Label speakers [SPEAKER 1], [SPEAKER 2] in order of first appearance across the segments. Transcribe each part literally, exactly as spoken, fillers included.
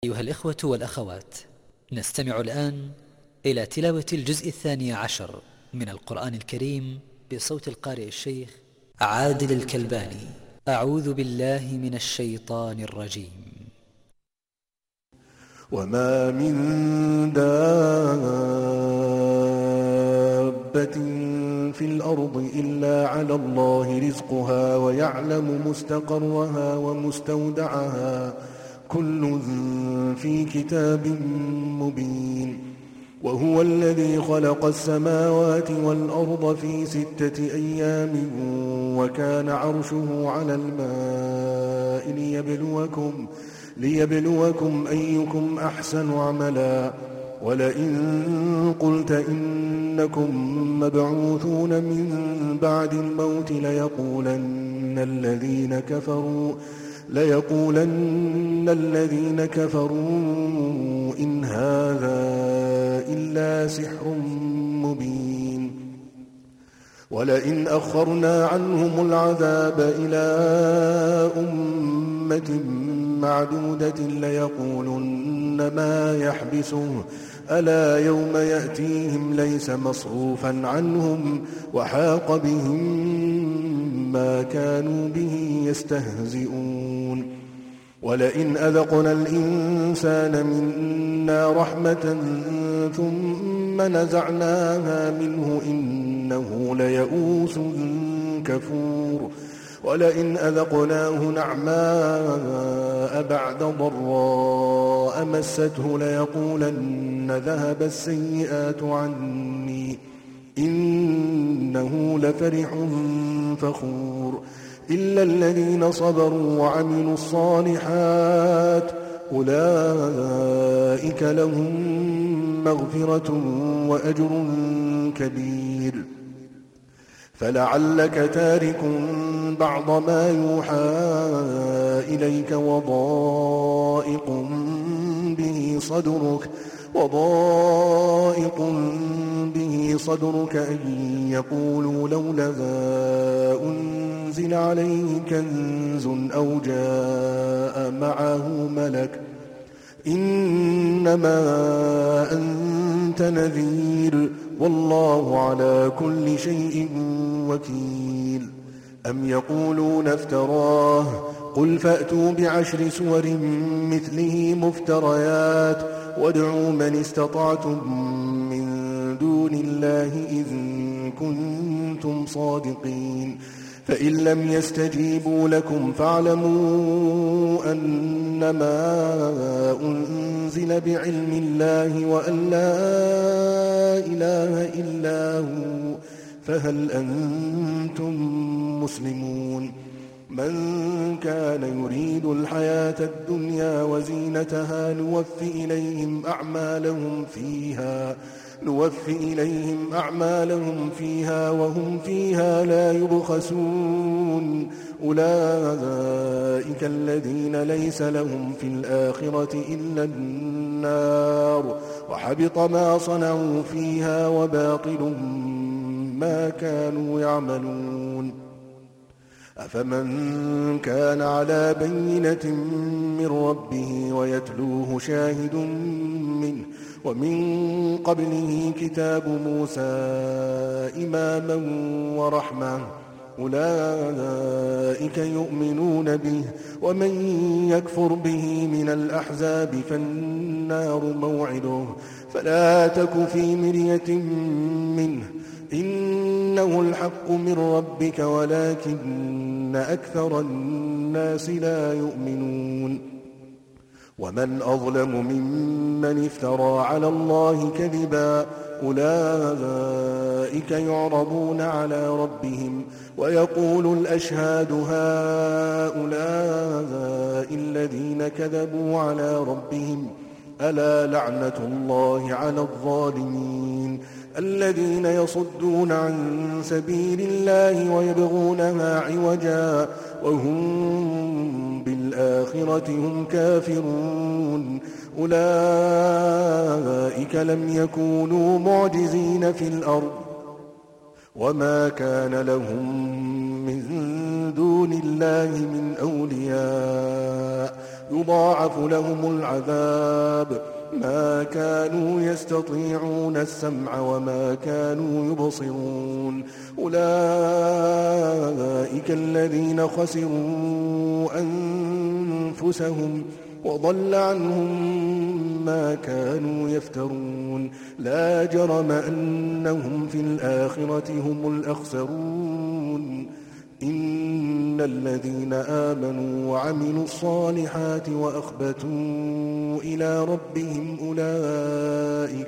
[SPEAKER 1] أيها الإخوة والأخوات، نستمع الآن إلى تلاوة الجزء الثاني عشر من القرآن الكريم بصوت القارئ الشيخ عادل الكلباني. أعوذ بالله من الشيطان الرجيم.
[SPEAKER 2] وما من دابة في الأرض إلا على الله رزقها ويعلم مستقرها ومستودعها كل في كتاب مبين. وهو الذي خلق السماوات والأرض في ستة أيام وكان عرشه على الماء ليبلوكم ليبلوكم أيكم أحسن عملا. ولئن قلت إنكم مبعوثون من بعد الموت ليقولن الذين كفروا ليقولن الذين كفروا إن هذا إلا سحر مبين. ولئن أخرنا عنهم العذاب إلى أمة معدودة ليقولن ما يحبسه ألا يوم يأتيهم ليس مصروفا عنهم وحاق بهم ما كانوا به يستهزئون. ولئن أذقنا الإنسان منا رحمة ثم نزعناها منه إنه ليئوس كفور. ولئن أذقناه نعماء بعد ضراء مسته ليقولن ذهب السيئات عني إنه لفرح فخور. إلا الذين صبروا وعملوا الصالحات أولئك لهم مغفرة وأجر كبير. فلعلك تارك بعض ما يوحى إليك وضائق به صدرك وضائق به صدرك أن يقولوا لولا أنزل عليه كنز أو جاء معه ملك إنما أنت نذير والله على كل شيء وكيل. أم يقولون افتراه قل فأتوا بعشر سور مثله مفتريات وادعوا من استطعتم من دون الله إن كنتم صادقين. فإن لم يستجيبوا لكم فاعلموا أنما أنزل بعلم الله وأن لا إله إلا هو فهل أنتم مسلمون. من كان يريد الحياة الدنيا وزينتها نوفي إليهم أعمالهم فيها نوفي إليهم أعمالهم فيها وهم فيها لا يبخسون. أولئك الذين ليس لهم في الآخرة إلا النار وحبط ما صنعوا فيها وباطل ما كانوا يعملون. أفمن كان على بينة من ربه ويتلوه شاهد منه ومن قبله كتاب موسى إماما ورحمة أولئك يؤمنون به. ومن يكفر به من الأحزاب فالنار موعده فلا تك في مرية منه إنه الحق من ربك ولكن أكثر الناس لا يؤمنون. ومن أظلم ممن افترى على الله كذبا أولئك يعرضون على ربهم ويقول الأشهاد هؤلاء الذين كذبوا على ربهم ألا لعنة الله على الظالمين الذين يصدون عن سبيل الله ويبغونها عوجا وهم بالآخرة هم كافرون. أولئك لم يكونوا معجزين في الأرض وما كان لهم من دون الله من أولياء يضاعف لهم العذاب ما كانوا يستطيعون السمع وما كانوا يبصرون أولئك الذين خسروا أنفسهم وضل عنهم ما كانوا يفترون لا جرم أنهم في الآخرة هم الأخسرون إن الذين آمنوا وعملوا الصالحات وأخبتوا إلى ربهم أولئك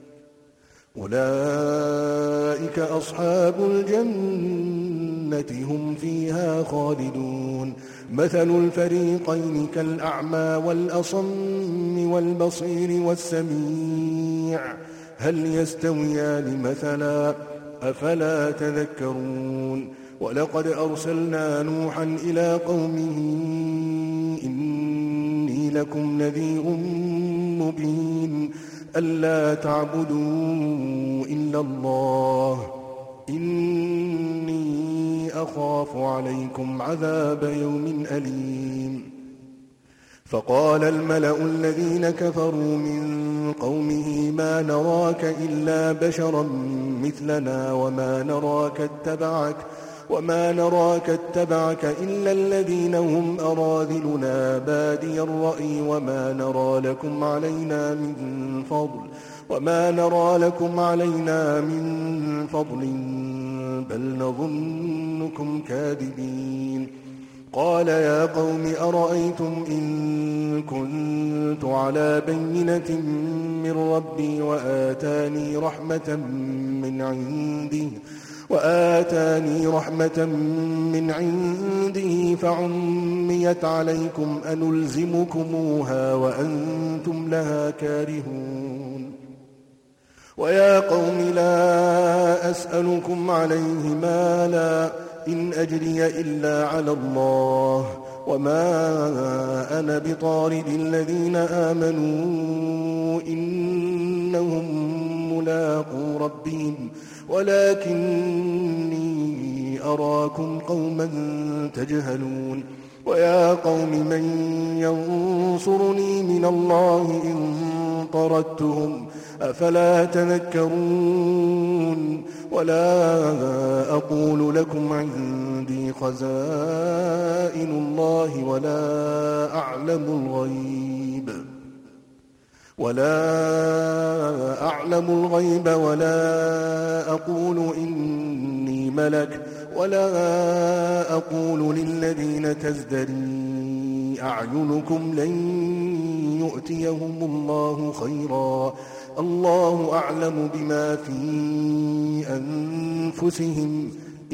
[SPEAKER 2] أولئك أصحاب الجنة هم فيها خالدون مثل الفريقين كالأعمى والأصم والبصير والسميع هل يستويان مثلا أفلا تذكرون ولقد أرسلنا نوحا إلى قومه إني لكم نذير مبين ألا تعبدوا إلا الله إني أخاف عليكم عذاب يوم أليم فقال الملأ الذين كفروا من قومه ما نراك إلا بشرا مثلنا وما نراك اتبعك وما نراك اتبعك إلا الذين هم أراذلنا بادي الرأي وما نرى لكم علينا من فضل وما نرى لكم علينا من فضل بل نظنكم كاذبين قال يا قوم أرأيتم إن كنت على بينة من ربي وآتاني رحمة من عنده وآتاني رحمة من عنده فعميت عليكم أنلزمكموها وأنتم لها كارهون ويا قوم لا أسألكم عليه مالا إن أجري إلا على الله وما أنا بطارد الذين آمنوا إنهم ملاقو ربهم ولكني أراكم قوما تجهلون ويا قوم من ينصرني من الله إن طردتهم أفلا تذكرون ولا أقول لكم عندي خزائن الله ولا أعلم الغيب ولا أعلم الغيب ولا أقول إني ملك ولا أقول للذين تزدري أعينكم لن يؤتيهم الله خيرا الله أعلم بما في أنفسهم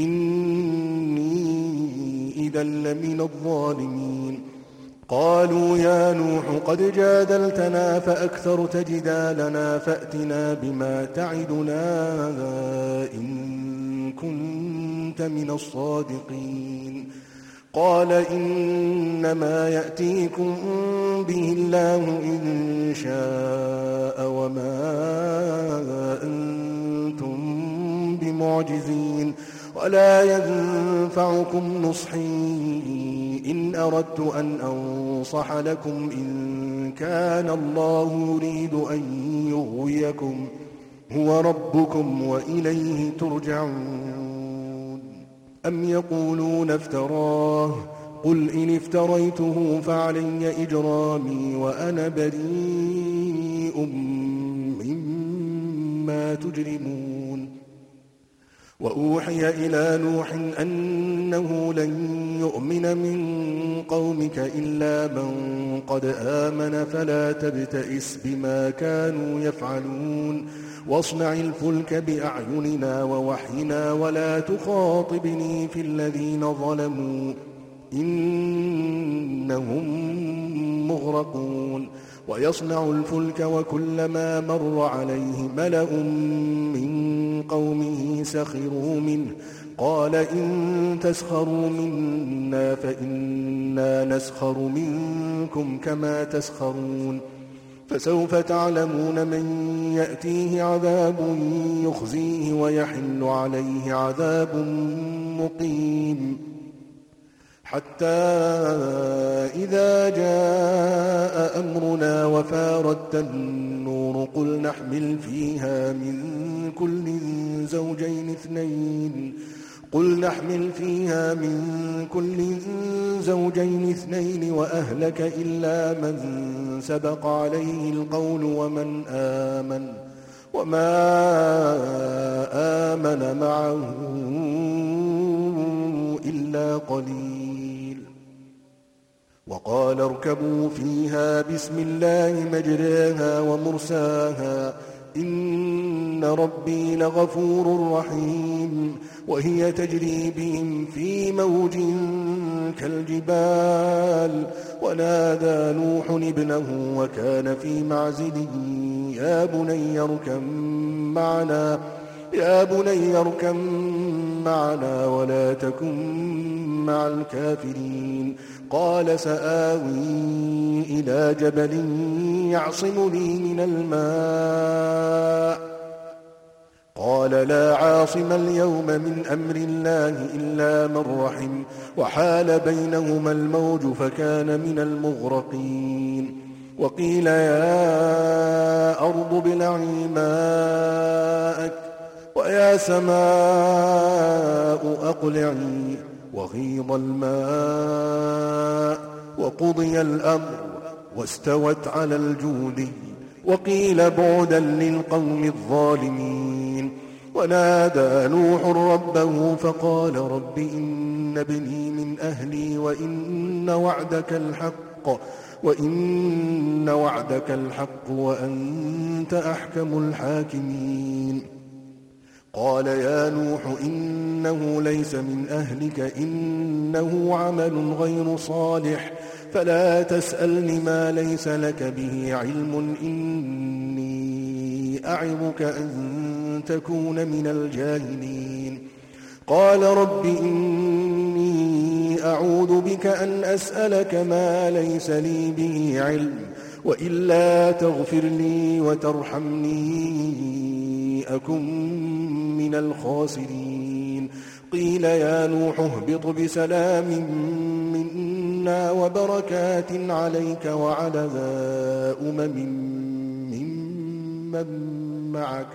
[SPEAKER 2] إني إذا لمن الظالمين قالوا يا نوح قد جادلتنا فأكثرت جدالنا فأتنا بما تعدنا إن كنت من الصادقين قال إنما يأتيكم به الله إن شاء وما أنتم بمعجزين ولا ينفعكم نصحي إن أردت أن أنصح لكم إن كان الله يريد أن يغويكم هو ربكم وإليه ترجعون أم يقولون افتراه قل إن افتريته فعلي إجرامي وأنا بريء مما تجرمون وأوحي إلى نوح أنه لن يؤمن من قومك إلا من قد آمن فلا تبتئس بما كانوا يفعلون واصنع الفلك بأعيننا ووحينا ولا تخاطبني في الذين ظلموا إنهم مغرقون ويصنع الفلك وكلما مر عليه ملأ من قومه سخروا منه قال إن تسخروا منا فإنا نسخر منكم كما تسخرون فسوف تعلمون من يأتيه عذاب يخزيه ويحل عليه عذاب مقيم حتى إذا جاء أمرنا وفارت النور قل نحمل فيها من كل زوجين اثنين قل نحمل فيها من كل زوجين اثنين وأهلك إلا من سبق عليه القول ومن آمن وما آمن معه إلا قليل. وقال اركبوا فيها بسم الله مجراها ومرساها إن ربي لغفور رحيم. وهي تجري بهم في موج كالجبال ونادى نوح ابنه وكان في معزل يا بني اركب معنا يا بني اركب معنا ولا تكن مع الكافرين. قال سآوي إلى جبل يعصمني من الماء قال لا عاصم اليوم من أمر الله إلا من رحم وحال بينهما الموج فكان من المغرقين. وقيل يا أرض ابلعي ماءك ويا سماء أقلعي وغيض الماء وقضي الأمر واستوت على الجود وقيل بعدا للقوم الظالمين. ونادى نوح ربه فقال رب إن ابني من أهلي وإن وعدك الحق وإن وعدك الحق وأنت أحكم الحاكمين. قال يا نوح إنه ليس من أهلك إنه عمل غير صالح فلا تسألني ما ليس لك به علم إني أعظك أن تكون من الجاهلين. قال رب إني أعوذ بك أن أسألك ما ليس لي به علم وإلا تغفر لي وترحمني أكن من الخاسرين. قيل يا نوح اهبط بسلام منا وبركات عليك وعلى أمم ممن معك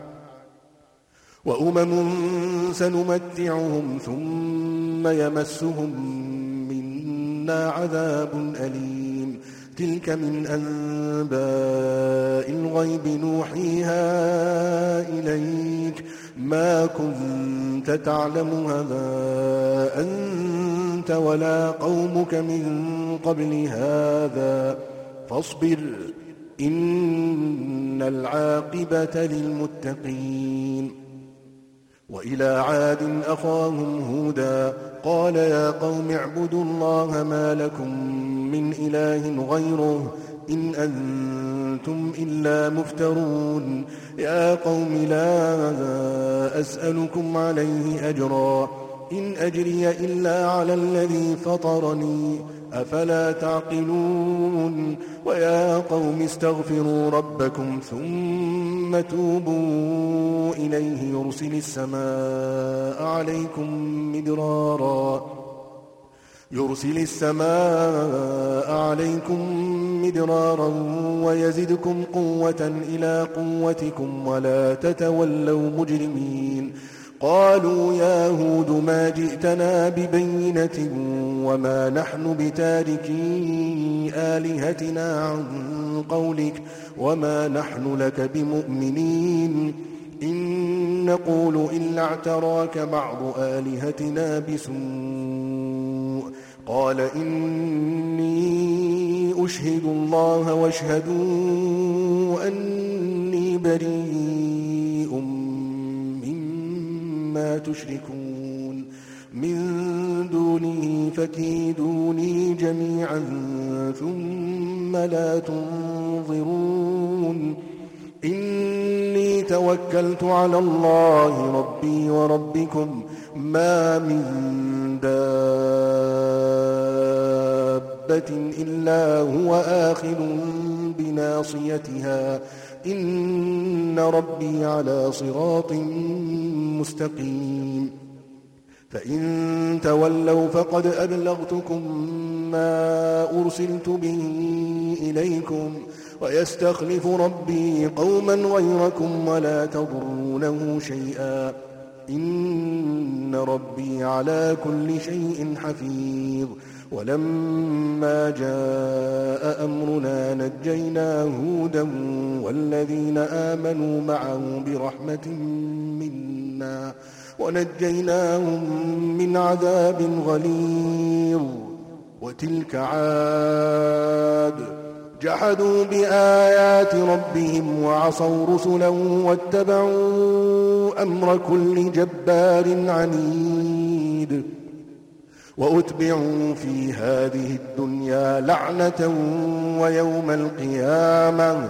[SPEAKER 2] وأمم سنمتعهم ثم يمسهم منا عذاب أليم. تلك من أنباء الغيب نوحيها إليك ما كنت تعلمها أنت ولا قومك من قبل هذا فاصبر إن العاقبة للمتقين. وإلى عاد أخاهم هودا قال يا قوم اعبدوا الله ما لكم من إله غيره إن أنتم إلا مفترون. يا قوم لا أسألكم عليه أجرا إن أجري إلا على الذي فطرني أفلا تعقلون. ويا قوم استغفروا ربكم ثم توبوا إليه يرسل السماء عليكم مدرارا يرسل السماء عليكم مدرارا ويزدكم قوة إلى قوتكم ولا تتولوا مجرمين. قالوا يا هود ما جئتنا ببينة وما نحن بتاركي آلهتنا عن قولك وما نحن لك بمؤمنين إن نقول إلا اعتراك بعض آلهتنا بسوء. قال إني أشهد الله واشهدوا أني بريء مما تشركون من دونه فكيدوني جميعا ثم لا تنظرون. إني توكلت على الله ربي وربكم ما من دابة إلا هو آخذ بناصيتها إن ربي على صراط مستقيم. فإن تولوا فقد أبلغتكم ما أرسلت به إليكم ويستخلف ربي قوما غيركم ولا تضرونه شيئا إن ربي على كل شيء حفيظ. ولما جاء أمرنا نجينا هودا والذين آمنوا معه برحمة منا ونجيناهم من عذاب غليظ. وتلك عاد جحدوا بآيات ربهم وعصوا رسله واتبعوا أمر كل جبار عنيد. وأتبعوا في هذه الدنيا لعنة ويوم القيامة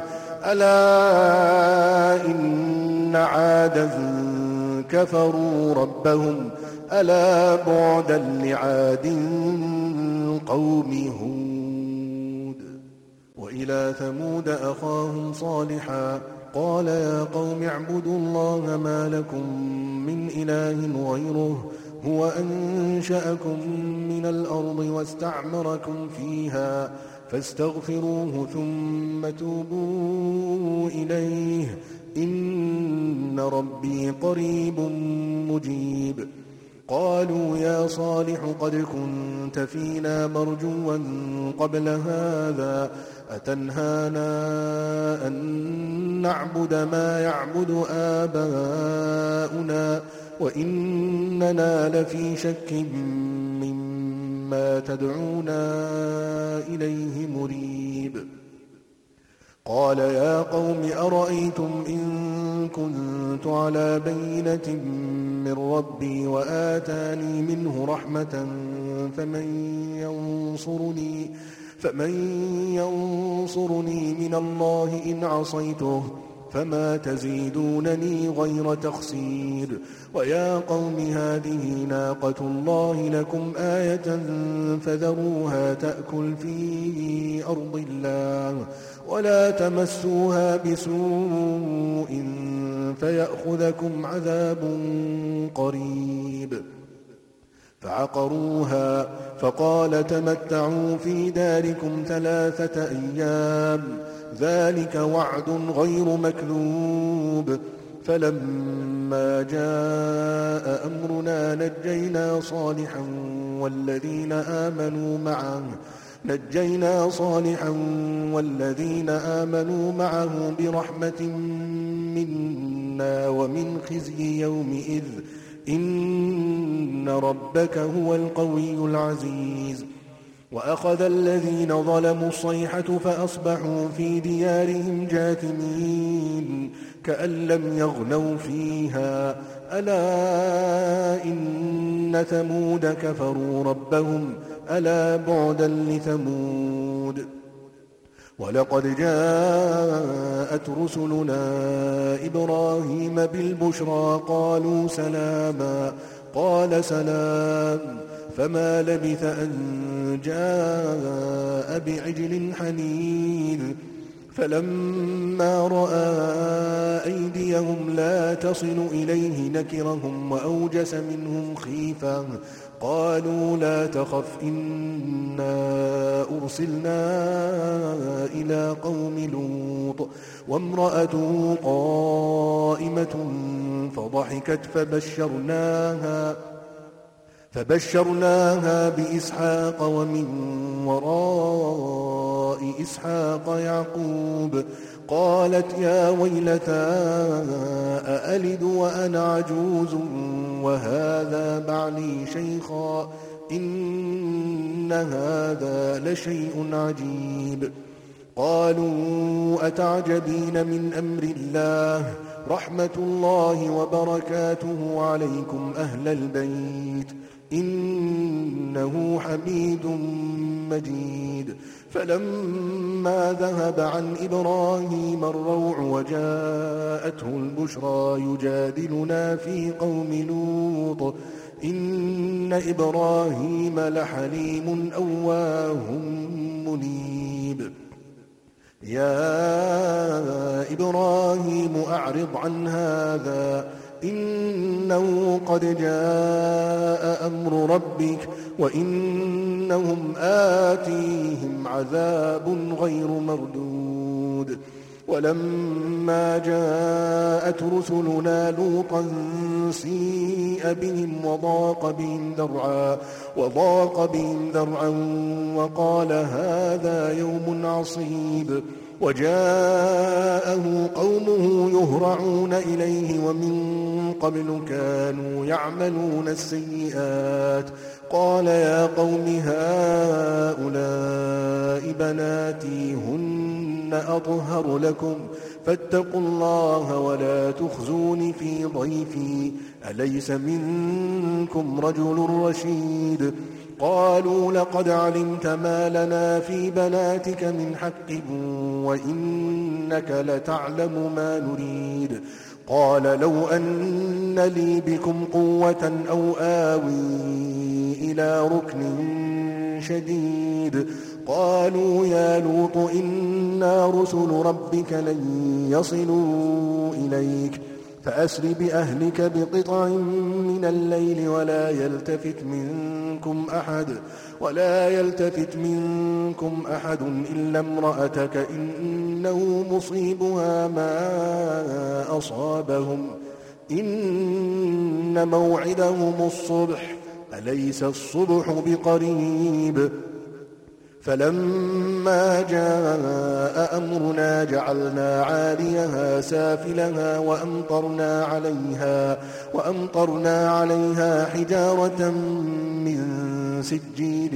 [SPEAKER 2] ألا إن عادا كفروا ربهم ألا بعدا لعاد قوم هود. وإلى ثمود أخاهم صالحا قال يا قوم اعبدوا الله ما لكم من إله غيره هو أنشأكم من الأرض واستعمركم فيها فاستغفروه ثم توبوا إليه إن ربي قريب مجيب. قالوا يا صالح قد كنت فينا مرجوا قبل هذا أتنهانا أن نعبد ما يعبد آباؤنا وإننا لفي شك مما تدعونا إليه مريب. قال يا قوم أرأيتم إن كنت على بينة من ربي وآتاني منه رحمة فمن ينصرني فمن ينصرني من الله إن عصيته فما تزيدونني غير تخسير. ويا قوم هذه ناقة الله لكم آية فذروها تأكل في أرض الله ولا تمسوها بسوء فيأخذكم عذاب قريب. فعقروها فقال تمتعوا في داركم ثلاثة أيام ذلك وعد غير مكذوب. فلما جاء أمرنا نجينا صالحا والذين آمنوا معه نجينا صالحا والذين آمنوا معه برحمة منا ومن خزي يومئذ إن ربك هو القوي العزيز. وأخذ الذين ظلموا الصيحة فأصبحوا في ديارهم جاثمين كأن لم يغنوا فيها ألا إن ثمود كفروا ربهم ألا بعدا لثمود. ولقد جاءت رسلنا إبراهيم بالبشرى قالوا سلاما قال سلام فما لبث أن جاء بعجل حنيذ. فلما رأى أيديهم لا تصل إليه نكرهم وأوجس منهم خيفة قالوا لا تخف إنا أرسلنا إلى قوم لوط وامرأته قائمة فضحكت فبشرناها فبشرناها بإسحاق ومن وراء إسحاق يعقوب قالت يا ويلتى أألد وأنا عجوز وهذا بعلي شيخا إن هذا لشيء عجيب. قالوا أتعجبين من أمر الله رحمة الله وبركاته عليكم أهل البيت إنه حميد مجيد. فلما ذهب عن إبراهيم الروع وجاءته البشرى يجادلنا في قوم لوط إن إبراهيم لحليم أواه منيب. يا إبراهيم أعرض عن هذا إنه قد جاء أمر ربك وإنهم آتيهم عذاب غير مردود ولما جاءت رسلنا لوطا سيء بهم وضاق بهم ذرعا وضاق بهم ذرعا وقال هذا يوم عصيب وجاءه قومه يهرعون إليه ومن قبل كانوا يعملون السيئات قال يا قوم هؤلاء بناتي هن أطهر لكم فاتقوا الله ولا تخزوني في ضيفي أليس منكم رجل رشيد قالوا لقد علمت ما لنا في بناتك من حق وإنك لتعلم ما نريد قال لو أن لي بكم قوة أو آوي إلى ركن شديد قالوا يا لوط إنا رسل ربك لن يصلوا إليك فأسر بأهلك بقطع من الليل ولا يلتفت منكم أحد ولا يلتفت منكم أحد إلا امرأتك إنه مصيبها ما أصابهم إن موعدهم الصبح أليس الصبح بقريب فلما جاء أمرنا جعلنا عاليها سافلها وأمطرنا عليها وأمطرنا عليها حجارة من سجيل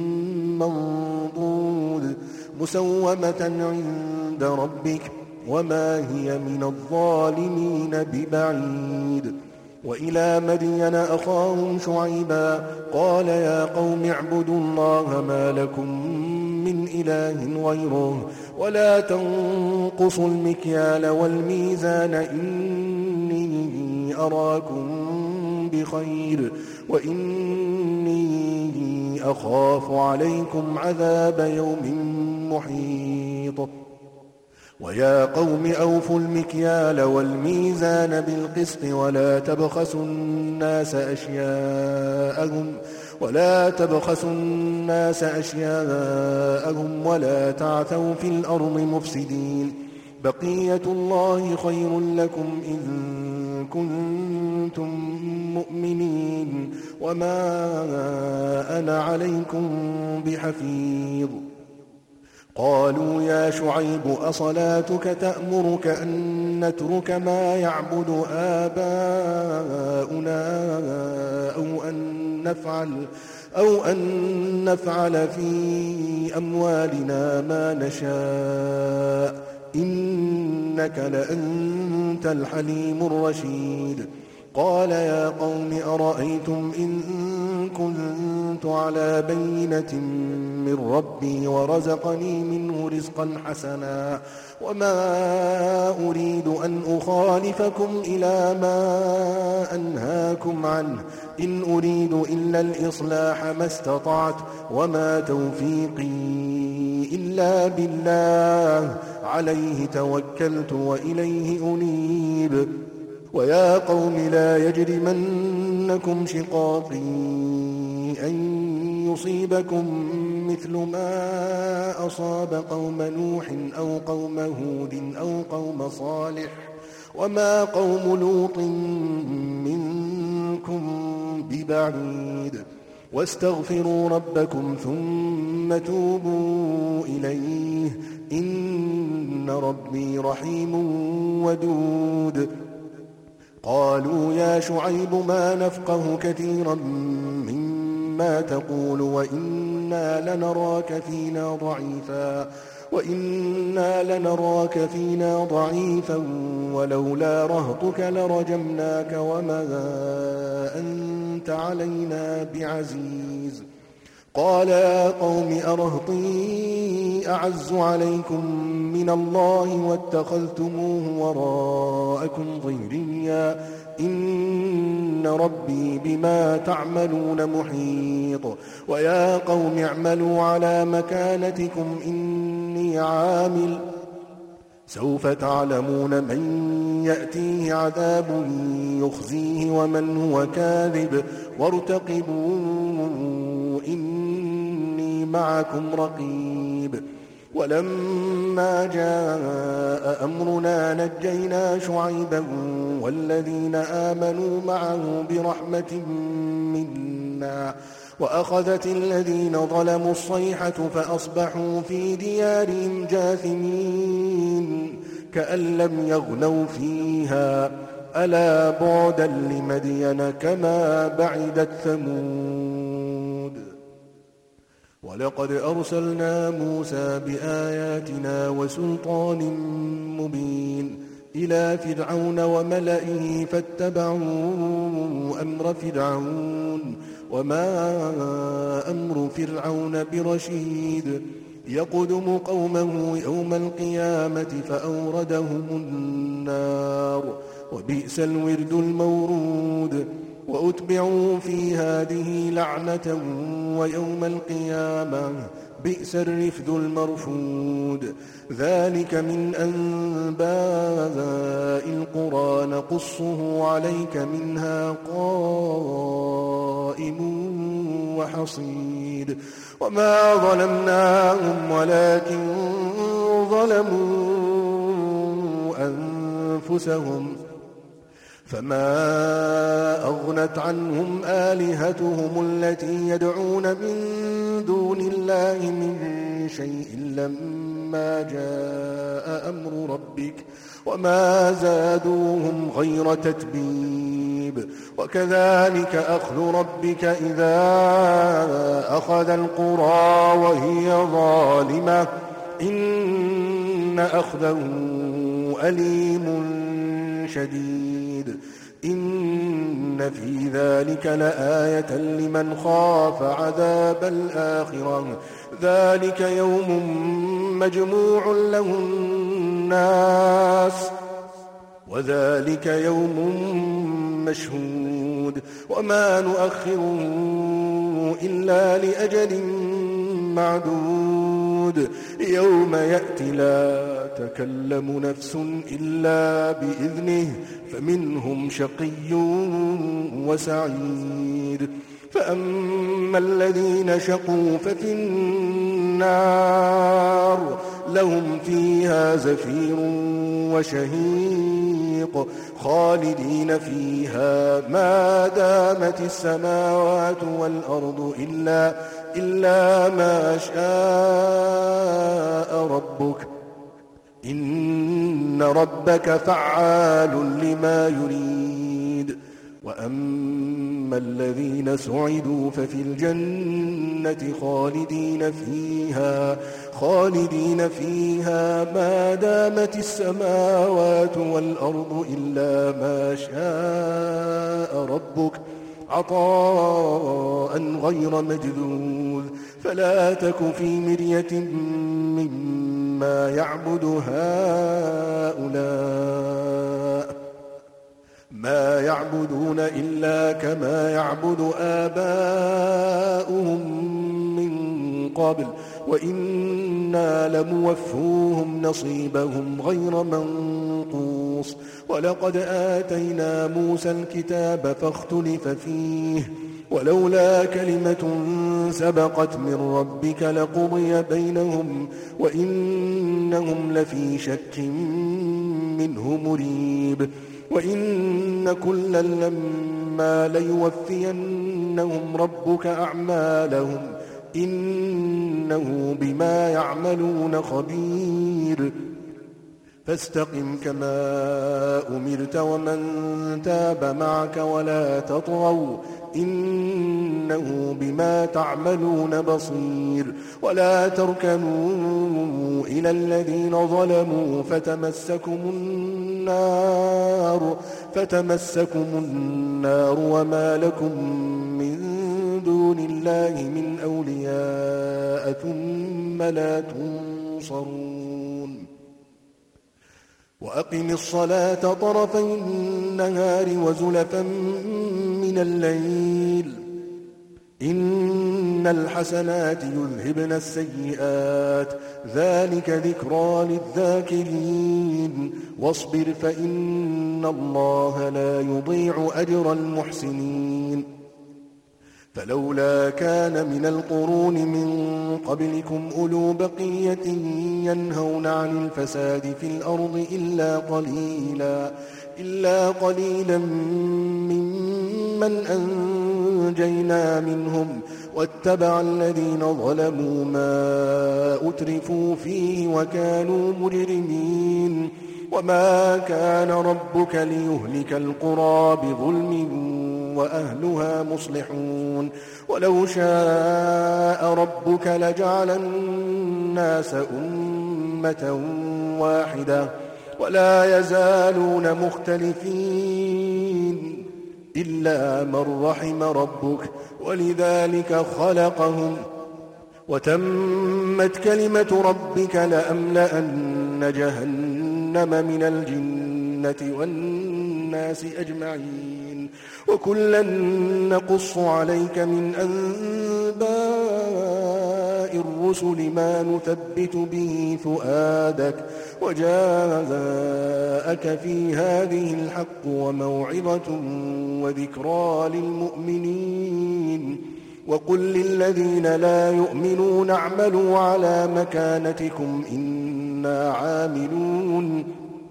[SPEAKER 2] منضود مسومة عند ربك وما هي من الظالمين ببعيد وإلى مدين أخاهم شعيبا قال يا قوم اعبدوا الله ما لكم من إله غيره ولا تنقصوا المكيال والميزان إني أراكم بخير وإني أخاف عليكم عذاب يوم محيط ويا قوم أوفوا المكيال والميزان بالقسط ولا تبخسوا الناس أشياءهم ولا تبخسوا الناس أشياءهم ولا تعثوا في الأرض مفسدين بقية الله خير لكم إن كنتم مؤمنين وما أنا عليكم بحفيظ قالوا يا شعيب أصلاتك تأمرك أن نترك ما يعبد آباؤنا أو أن نفعل أو أن نفعل في أموالنا ما نشاء إنك لأنت الحليم الرشيد قال يا قوم أرأيتم إن كنت على بينة من ربي ورزقني منه رزقا حسنا وما أريد أن أخالفكم إلى ما أنهاكم عنه إن أريد إلا الإصلاح ما استطعت وما توفيقي إلا بالله عليه توكلت وإليه أنيب ويا قوم لا يجرمنكم شقاقي أن يصيبكم مثل ما أصاب قوم نوح أو قوم هود أو قوم صالح وما قوم لوط منكم ببعيد واستغفروا ربكم ثم توبوا إليه إن ربي رحيم ودود قالوا يا شعيب ما نفقه كثيرا مما تقول وإنا لنراك فينا ضعيفا وإنا لنراك فينا ضعيفا ولولا رهطك لرجمناك وما أنت علينا بعزيز قال يا قوم أرهطي أعز عليكم من الله واتخذتموه وراءكم ظهريا إن ربي بما تعملون محيط ويا قوم اعملوا على مكانتكم إني عامل سوف تعلمون من يأتيه عذاب يخزيه ومن هو كاذب وارتقبوا إني معكم رقيب. ولما جاء أمرنا نجينا شعيبا والذين آمنوا معه برحمة منا وأخذت الذين ظلموا الصيحة فأصبحوا في ديارهم جاثمين كأن لم يغنوا فيها ألا بعدا لمدين كما بعدت ثمود. ولقد أرسلنا موسى بآياتنا وسلطان مبين إلى فرعون وملئه فاتبعوا أمر فرعون وما أمر فرعون برشيد يقدم قومه يوم القيامة فأوردهم النار وبئس الورد المورود. وأتبعوا في هذه لعنة ويوم القيامة بئس الرفد المرفود. ذلك من أنباء القرى نقصه عليك منها قائم وحصيد. وما ظلمناهم ولكن ظلموا أنفسهم فما أغنت عنهم آلهتهم التي يدعون من دون الله من شيء لما جاء أمر ربك وما زادوهم غير تتبيب. وكذلك أخذ ربك إذا أخذ القرى وهي ظالمة إن أخذه أليم شديد. إن في ذلك لآية لمن خاف عذاب الآخرة ذلك يوم مجموع له الناس وذلك يوم مشهود. وما نؤخره إلا لأجل معدود يوم يأتي لا تكلم نفس إلا بإذنه فمنهم شقي وسعيد. فأما الذين شقوا ففي النار لهم فيها زفير وشهيق خالدين فيها ما دامت السماوات والأرض إلا, إلا ما شاء ربك إن ربك فعال لما يريد. وأما الذين سعدوا ففي الجنة خالدين فيها خالدين فيها ما دامت السماوات والأرض إلا ما شاء ربك عطاء غير مجذوذ. فلا تك في مرية مما يعبد هؤلاء ما يعبدون إلا كما يعبد آباؤهم من قبل وإنا لموفوهم نصيبهم غير منقوص. ولقد آتينا موسى الكتاب فاختلف فيه ولولا كلمة سبقت من ربك لقضي بينهم وإنهم لفي شك منه مريب. وإن كلا لما ليوفينهم ربك أعمالهم إنه بما يعملون خبير. فاستقم كما أمرت ومن تاب معك ولا تطغوا إنه بما تعملون بصير. ولا تركنوا إلى الذين ظلموا فتمسكم النار فتمسكم النار وما لكم من دون الله من أولياء ثم لا تنصرون. وأقم الصلاة طرفي النهار وزلفا من الليل إن إن الحسنات يذهبن السيئات ذلك ذكرى للذاكرين واصبر فإن الله لا يضيع أجر المحسنين فلولا كان من القرون من قبلكم أولو بقية ينهون عن الفساد في الأرض إلا قليلا إلا قليلا ممن أنجينا منهم واتبع الذين ظلموا ما أترفوا فيه وكانوا مجرمين وما كان ربك ليهلك القرى بظلم وأهلها مصلحون ولو شاء ربك لجعل الناس أمة واحدة ولا يزالون مختلفين إلا من رحم ربك ولذلك خلقهم وتمت كلمة ربك لأملأن جهنم من الجنة والناس أجمعين وكلا نقص عليك من أنباء الرسل ما نثبت به فؤادك وجاءك في هذه الحق وموعظة وذكرى للمؤمنين وقل للذين لا يؤمنون اعملوا على مكانتكم إنا عاملون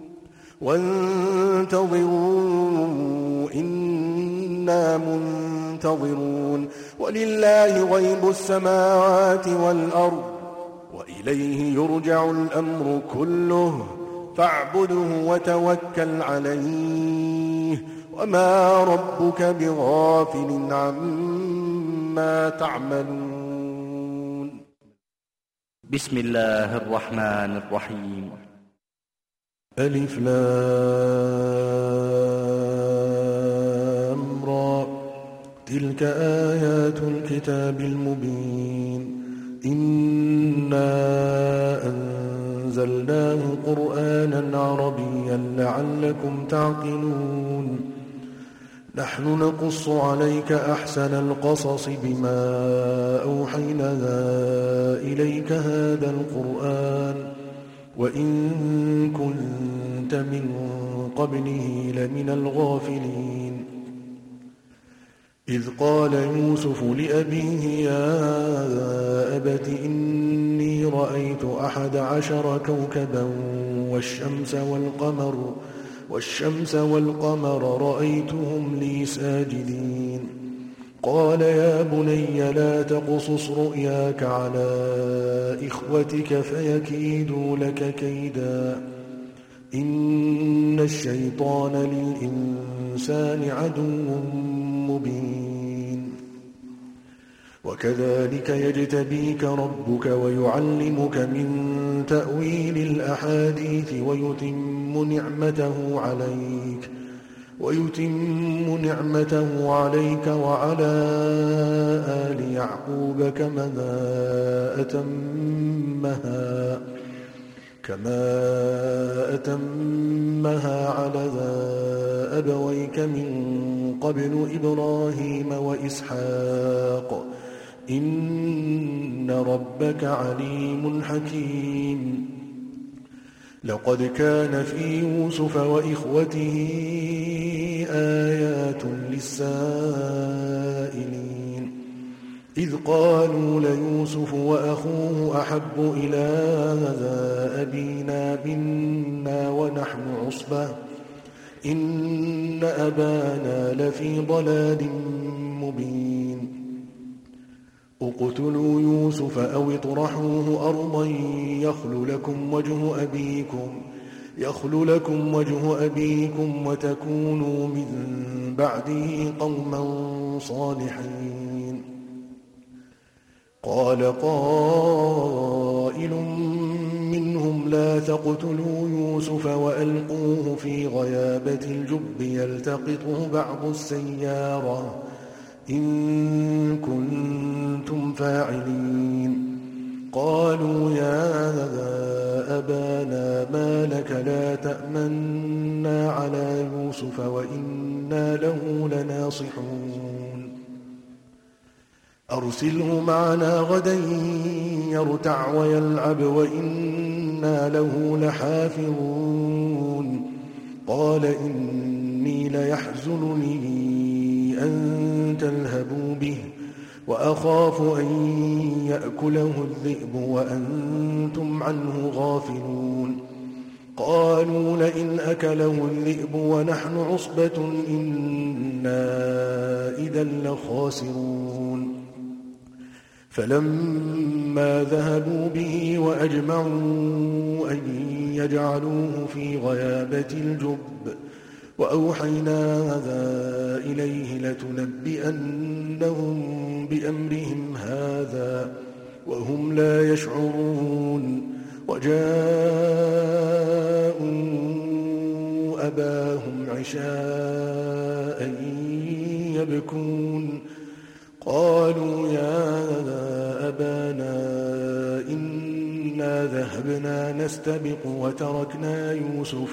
[SPEAKER 2] وانتظروا إنا منتظرون ولله غيب السماوات والأرض وإليه يرجع الأمر كله فاعبده وتوكل عليه وما ربك بغافل عما تعملون
[SPEAKER 3] بسم الله الرحمن الرحيم
[SPEAKER 2] ألف لام را تلك آيات الكتاب المبين إنا أنزلناه قرآنا عربيا لعلكم تعقلون نحن نقص عليك أحسن القصص بما أوحينا إليك هذا القرآن وإن كنت من قبله لمن الغافلين إذ قال يوسف لأبيه يا أبت إني رأيت أحد عشر كوكبا والشمس والقمر والشمس والقمر رأيتهم لي ساجدين قال يا بني لا تقصص رؤياك على إخوتك فيكيدوا لك كيدا إن الشيطان للإنسان عدو مبين وكذلك يجتبيك ربك ويعلمك من تأويل الأحاديث ويتم نعمته عليك ويتم نعمته عليك وعلى آل يعقوب كما أتمها كما أتمها على أبويك من قبل إبراهيم وإسحاق إن ربك عليم حكيم لقد كان في يوسف وإخوته آيات للسائلين إذ قالوا ليوسف وأخوه أحب إلى أبينا منا ونحن عصبة إن أبانا لفي ضلال مبين اقتلوا يوسف أو اطرحوه أرضا يخل لكم وجه أبيكم يخل لكم وجه أبيكم وتكونوا من بعده قوما صالحين قال قائل منهم لا تقتلوا يوسف وألقوه في غيابة الجب يلتقطه بعض السيارة إن كنتم فاعلين قالوا يا أبانا ما لك لا تأمنا على يوسف وإنا له لناصحون أرسله معنا غدا يرتع ويلعب وإنا له لحافظون قال إني ليحزنني أن تذهبوا به وأخاف أن يأكله الذئب وأنتم عنه غافلون قالوا لئن أكله الذئب ونحن عصبة إنا إذا لخاسرون فلما ذهبوا به وأجمعوا أن يجعلوه في غيابة الجب وأوحينا إليه لتنبئنهم بأمرهم هذا وهم لا يشعرون وجاءوا أباهم عشاء يبكون قالوا يا أبانا إنا ذهبنا نستبق وتركنا يوسف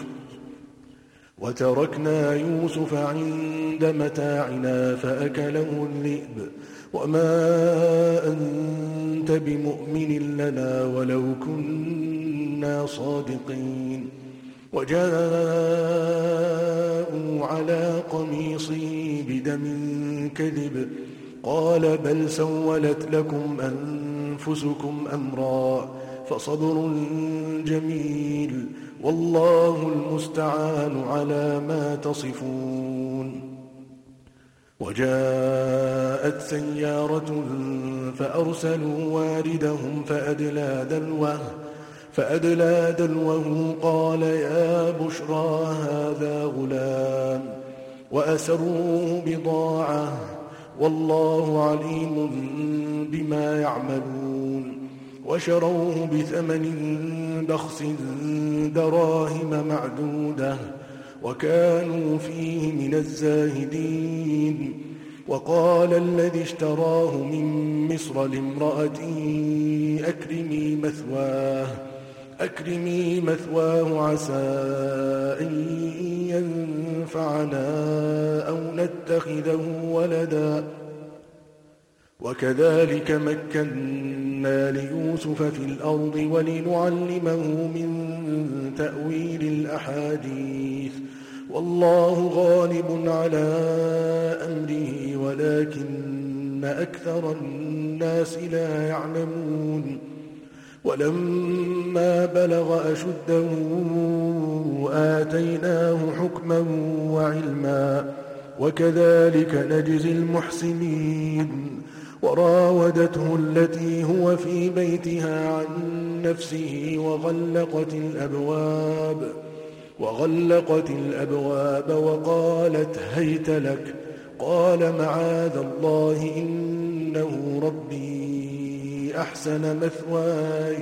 [SPEAKER 2] وتركنا يوسف عند متاعنا فأكله الذئب وما أنت بمؤمن لنا ولو كنا صادقين وجاءوا على قميصه بدم كذب قال بل سولت لكم أنفسكم أمرا فصبر جميل والله المستعان على ما تصفون وجاءت سيارة فأرسلوا واردهم فأدلى دلوه فأدلى دلوه قال يا بشرى هذا غلام وأسروه بضاعة والله عليم بما يعملون وشروه بثمن بخس دراهم معدودة وكانوا فيه من الزاهدين وقال الذي اشتراه من مصر لامرأته أكرمي مثواه أكرمي مثواه عسى أن ينفعنا أو نتخذه ولدا وكذلك مكنا ليوسف في الأرض ولنعلمه من تأويل الأحاديث والله غالب على أمره ولكن أكثر الناس لا يعلمون ولما بلغ أشده آتيناه حكما وعلما وكذلك نجزي المحسنين وراودته التي هو في بيتها عن نفسه وغلقت الأبواب وغلقت الأبواب وقالت هيت لك قال معاذ الله إنه ربي أحسن مثواي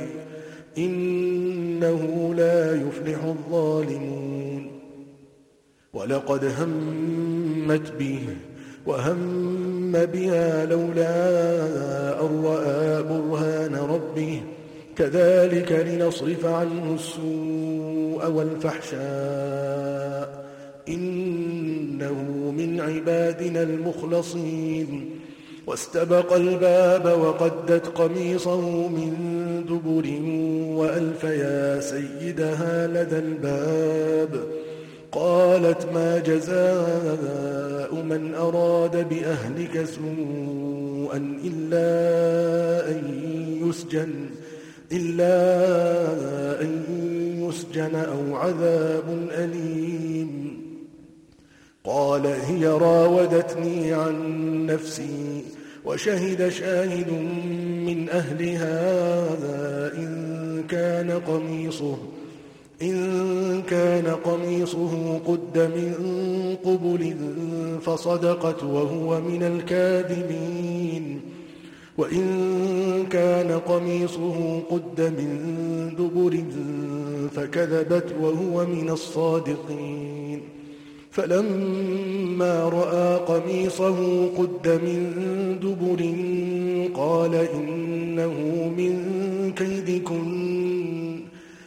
[SPEAKER 2] إنه لا يفلح الظالمون ولقد همت به وهم بها لولا أن رأى برهان ربه كذلك لنصرف عنه السوء والفحشاء إنه من عبادنا المخلصين واستبق الباب وقدت قميصه من دبر وألف يا سيدها لدى الباب قالت ما جزاء من أراد بأهلك سوءا إلا أن يسجن إلا أن يسجن أو عذاب أليم قال هي راودتني عن نفسي وشهد شاهد من أهلها إن كان قميصه إن كان قميصه قد من قبل فصدقت وهو من الكاذبين وإن كان قميصه قد من دبر فكذبت وهو من الصادقين فلما رأى قميصه قد من دبر قال إنه من كيدكن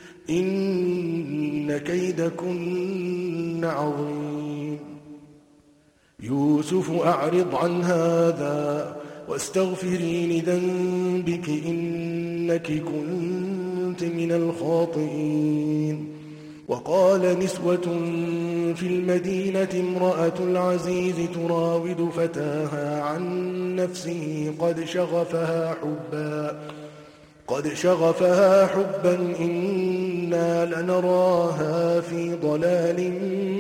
[SPEAKER 2] إن كيدكن عظيم يوسف أعرض عن هذا واستغفري لذنبك إنك كنت من الخاطئين. وقال نسوة في المدينة امرأة العزيز تراود فتاها عن نفسه قد شغفها حبا قد شغفها حبا إنا لنراها في ضلال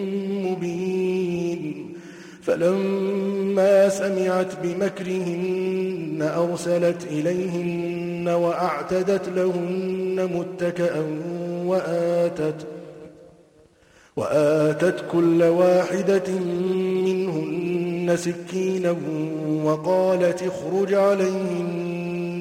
[SPEAKER 2] مبين. فلما سمعت بمكرهن أرسلت إليهن وأعتدت لهن متكئا وآتت وآتت كل واحدة منهن سكينا وقالت اخرج عليهن.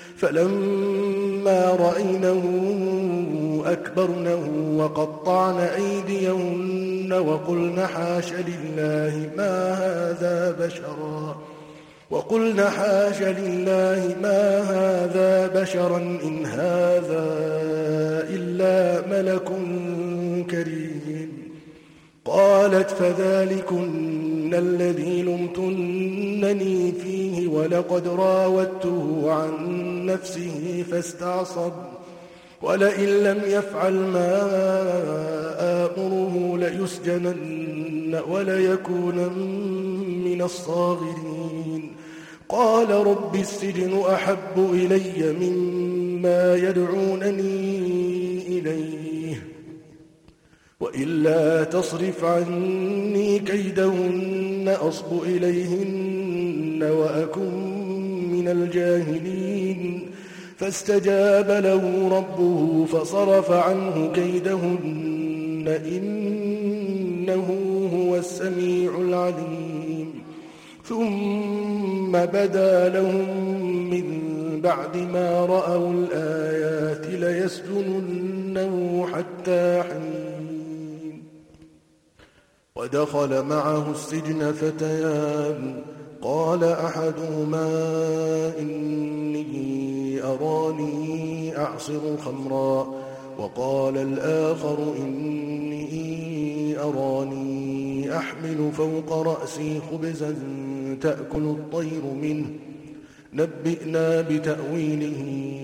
[SPEAKER 2] فلما رأينه أكبرنه وقطعن أيديهن وقلن حاش لله ما هذا بشرا وقلن حاش لله ما هذا بشرا إن هذا إلا ملك كريم. قالت فذلكن الذي لمتنني فيه ولقد راودته عن نفسه فاستعصم ولئن لم يفعل ما آمره ليسجنن وليكونن من الصاغرين. قال رب السجن أحب إلي مما يدعونني إليه وإلا تصرف عني كيدهن أصب إليهن وأكن من الجاهلين. فاستجاب له ربه فصرف عنه كيدهن إنه هو السميع العليم. ثم بدا لهم من بعد ما رأوا الآيات ليسجننه حتى حين. ودخل معه السجن فتيان قال أحدهما إني أراني أعصر خمرا وقال الآخر إني أراني أحمل فوق رأسي خبزا تأكل الطير منه نبئنا بتأويله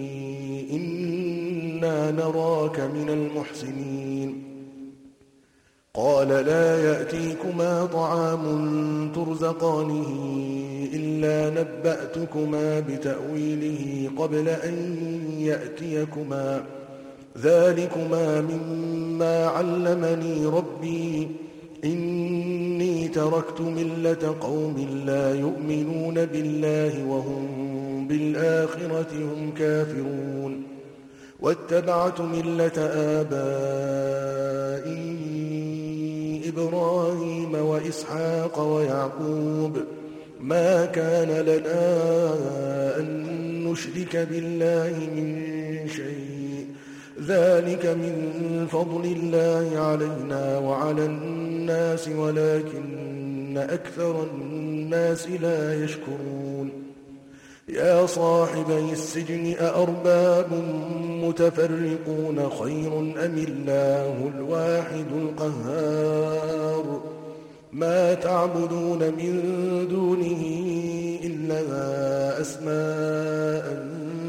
[SPEAKER 2] إنا نراك من المحسنين. قال لا يأتيكما طعام ترزقانه إلا نبأتكما بتأويله قبل أن يأتيكما ذلكما مما علمني ربي إني تركت ملة قوم لا يؤمنون بالله وهم بالآخرة هم كافرون واتبعت ملة آبائي إبراهيم وإسحاق ويعقوب ما كان لنا أن نشرك بالله من شيء ذلك من فضل الله علينا وعلى الناس ولكن أكثر الناس لا يشكرون. يا صاحبي السجن أأرباب متفرقون خير أم الله الواحد القهار ما تعبدون من دونه إلا أسماء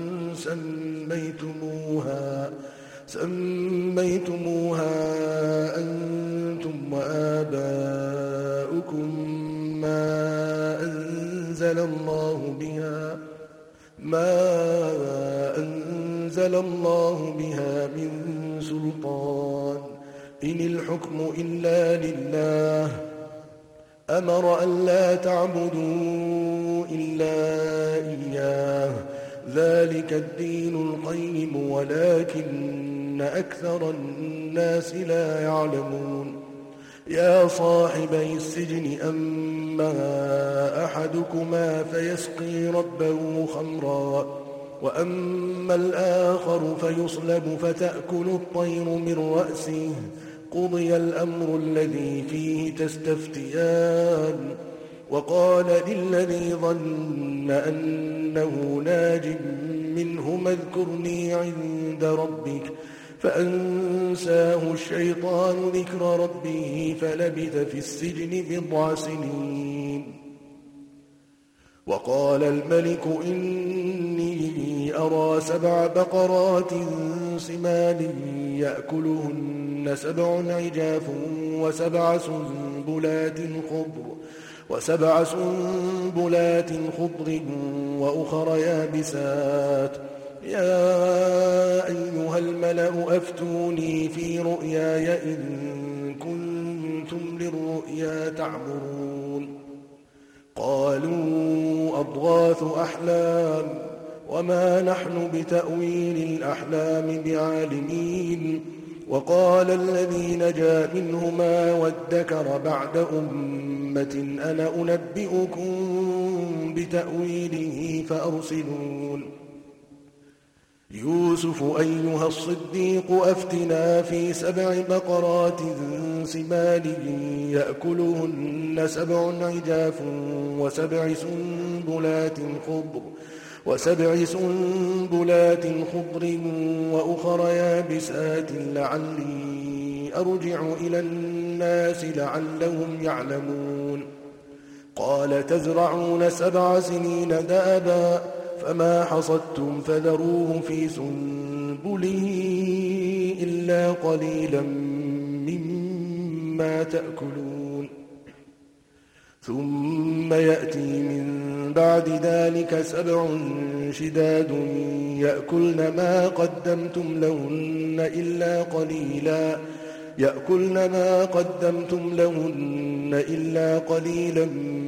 [SPEAKER 2] سميتموها سميتموها أنتم وآباؤكم ما أنزل الله بها ما أنزل الله بها من سلطان إن الحكم إلا لله أمر أن لا تعبدوا إلا إياه ذلك الدين القيم ولكن أكثر الناس لا يعلمون. يا صاحبي السجن أما أحدكما فيسقي ربه خمرا وأما الآخر فيصلب فتأكل الطير من رأسه قضي الأمر الذي فيه تستفتيان. وقال للذي ظن أنه ناج منهما اذكرني عند ربك فأنساه الشيطان ذكر ربه فلبث في السجن بضع سنين. وقال الملك إني أرى سبع بقرات سمان يأكلهن سبع عجاف وسبع سنبلات خضر وسبع سنبلات خضر وأخر يابسات يا أيها الملأ أفتوني في رؤياي إن كنتم للرؤيا تعبرون قالوا أضغاث أحلام وما نحن بتأويل الأحلام بعالمين وقال الذي نجا منهما وادكر بعد أمة أنا أنبئكم بتأويله فأرسلون يوسف أيها الصديق أفتنا في سبع بقرات سمان يأكلهن سبع عجاف وسبع سنبلات خضر وسبع سنبلات خضر وأخر يابسات لعلي أرجع إلى الناس لعلهم يعلمون قال تزرعون سبع سنين دابا فما حصدتم فذروه في سنبله إلا قليلا مما تأكلون ثم يأتي من بعد ذلك سبع شداد يأكلن ما قدمتم لهن إلا قليلا يأكلن ما قدمتم لهن إلا قليلا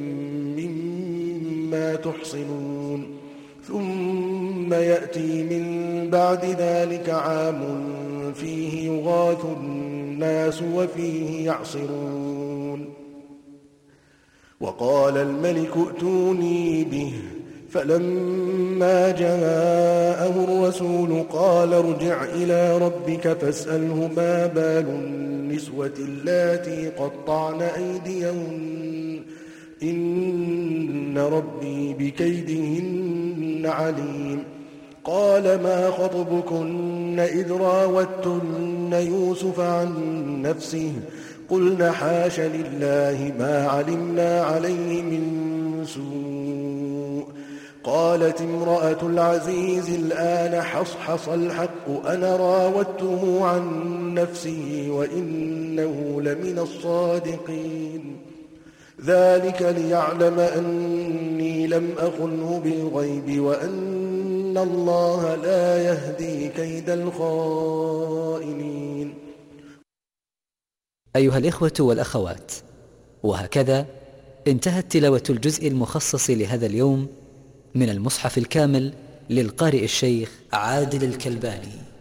[SPEAKER 2] مما تحصنون ثم يأتي من بعد ذلك عام فيه يغاث الناس وفيه يعصرون وقال الملك ائتوني به فلما جاءه الرسول قال ارجع إلى ربك فاسأله ما بال النسوة اللاتي قطعن أيديهن إن ربي بكيدهن عليم قال ما خطبكن إذ راوتن يوسف عن نفسه قلنا حاش لله ما علمنا عليه من سوء قالت امرأة العزيز الآن حصحص الحق أنا راودته عن نفسه وإنه لمن الصادقين ذلك ليعلم أني لم أخنه بالغيب وأن الله لا يهدي كيد الخائنين.
[SPEAKER 1] أيها الإخوة والأخوات، وهكذا انتهت تلاوة الجزء المخصص لهذا اليوم من المصحف الكامل للقارئ الشيخ عادل الكلباني.